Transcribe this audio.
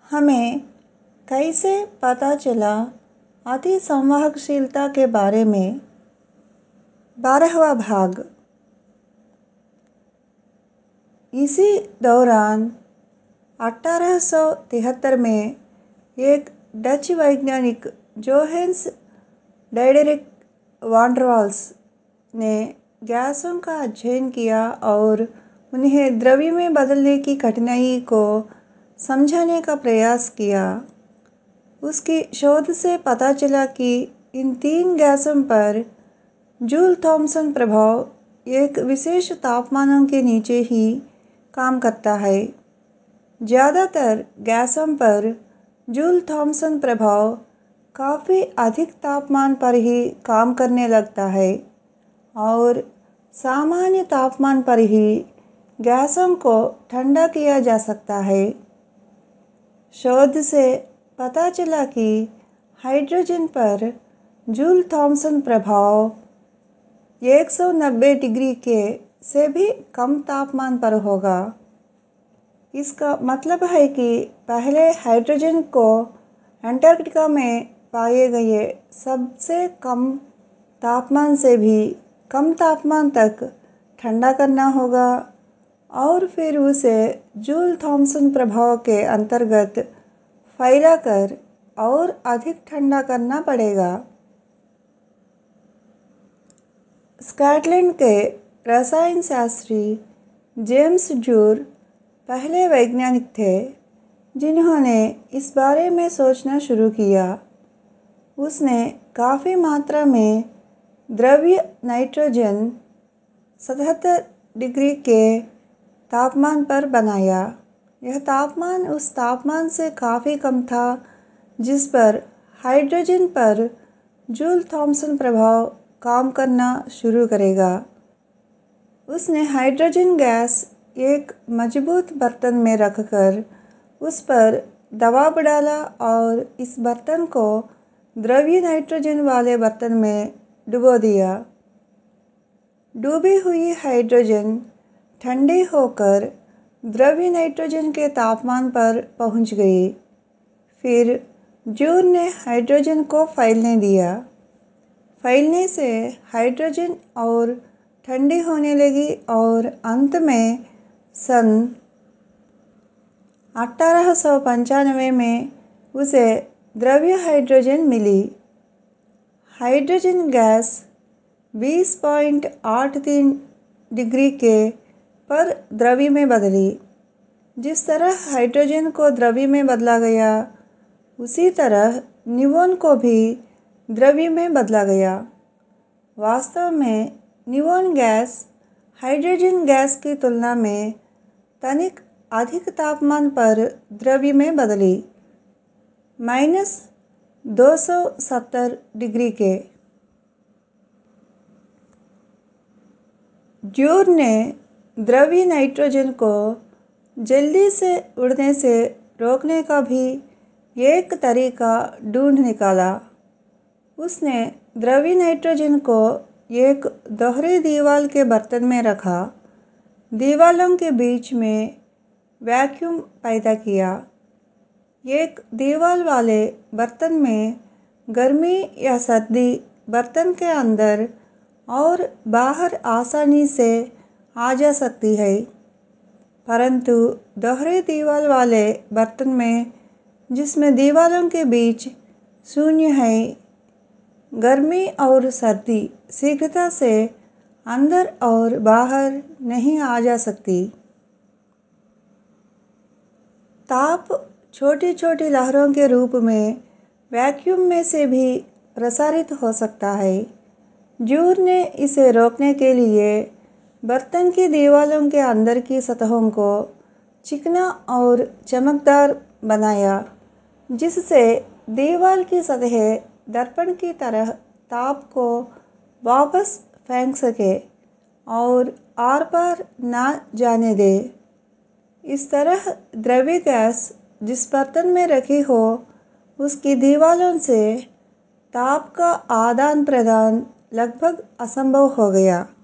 हमें कैसे पता चला अतिसंवाहकशीलता के बारे में। 12वां भाग। इसी दौरान 1873 में एक डच वैज्ञानिक जोहेन्स डायडेरिक वान डर वाल्स ने गैसों का अध्ययन किया और उन्हें द्रव्य में बदलने की कठिनाई को समझाने का प्रयास किया। उसकी शोध से पता चला कि इन तीन गैसों पर जूल थॉमसन प्रभाव एक विशेष तापमानों के नीचे ही काम करता है। ज़्यादातर गैसों पर जूल थॉमसन प्रभाव काफ़ी अधिक तापमान पर ही काम करने लगता है और सामान्य तापमान पर ही गैसों को ठंडा किया जा सकता है। शोध से पता चला कि हाइड्रोजन पर जूल थॉमसन प्रभाव 190 डिग्री के से भी कम तापमान पर होगा। इसका मतलब है कि पहले हाइड्रोजन को अंटार्कटिका में पाए गए सबसे कम तापमान से भी कम तापमान तक ठंडा करना होगा और फिर उसे जूल थॉमसन प्रभाव के अंतर्गत फैलाकर और अधिक ठंडा करना पड़ेगा। स्कॉटलैंड के रसायन शास्त्री जेम्स जूर पहले वैज्ञानिक थे जिन्होंने इस बारे में सोचना शुरू किया। उसने काफ़ी मात्रा में द्रव्य नाइट्रोजन 77 डिग्री के तापमान पर बनाया। यह तापमान उस तापमान से काफ़ी कम था जिस पर हाइड्रोजन पर जूल थॉमसन प्रभाव काम करना शुरू करेगा। उसने हाइड्रोजन गैस एक मजबूत बर्तन में रखकर उस पर दबाव डाला और इस बर्तन को द्रव्य नाइट्रोजन वाले बर्तन में डुबो दिया। डूबी हुई हाइड्रोजन ठंडी होकर द्रव्य नाइट्रोजन के तापमान पर पहुंच गई। फिर जूर ने हाइड्रोजन को फैलने दिया। फैलने से हाइड्रोजन और ठंडी होने लगी और अंत में सन 1895 में उसे द्रव्य हाइड्रोजन मिली। हाइड्रोजन गैस 20.83 डिग्री के पर द्रव्य में बदली। जिस तरह हाइड्रोजन को द्रव्य में बदला गया उसी तरह नियोन को भी द्रव्य में बदला गया। वास्तव में नियोन गैस हाइड्रोजन गैस की तुलना में तनिक अधिक तापमान पर द्रव्य में बदली, -270 डिग्री के। जूर ने द्रव्य नाइट्रोजन को जल्दी से उड़ने से रोकने का भी एक तरीका ढूंढ निकाला। उसने द्रव्य नाइट्रोजन को एक दोहरी दीवार के बर्तन में रखा। दीवारों के बीच में वैक्यूम पैदा किया। एक दीवार वाले बर्तन में गर्मी या सर्दी बर्तन के अंदर और बाहर आसानी से आ जा सकती है, परंतु दोहरी दीवार वाले बर्तन में जिसमें दीवारों के बीच शून्य है, गर्मी और सर्दी शीघ्रता से अंदर और बाहर नहीं आ जा सकती। ताप छोटी छोटी लहरों के रूप में वैक्यूम में से भी प्रसारित हो सकता है। जूर ने इसे रोकने के लिए बर्तन की दीवारों के अंदर की सतहों को चिकना और चमकदार बनाया, जिससे दीवार की सतह दर्पण की तरह ताप को वापस फेंक सके और आर पार न जाने दे। इस तरह द्रव्य गैस जिस बर्तन में रखी हो उसकी दीवारों से ताप का आदान प्रदान लगभग असंभव हो गया।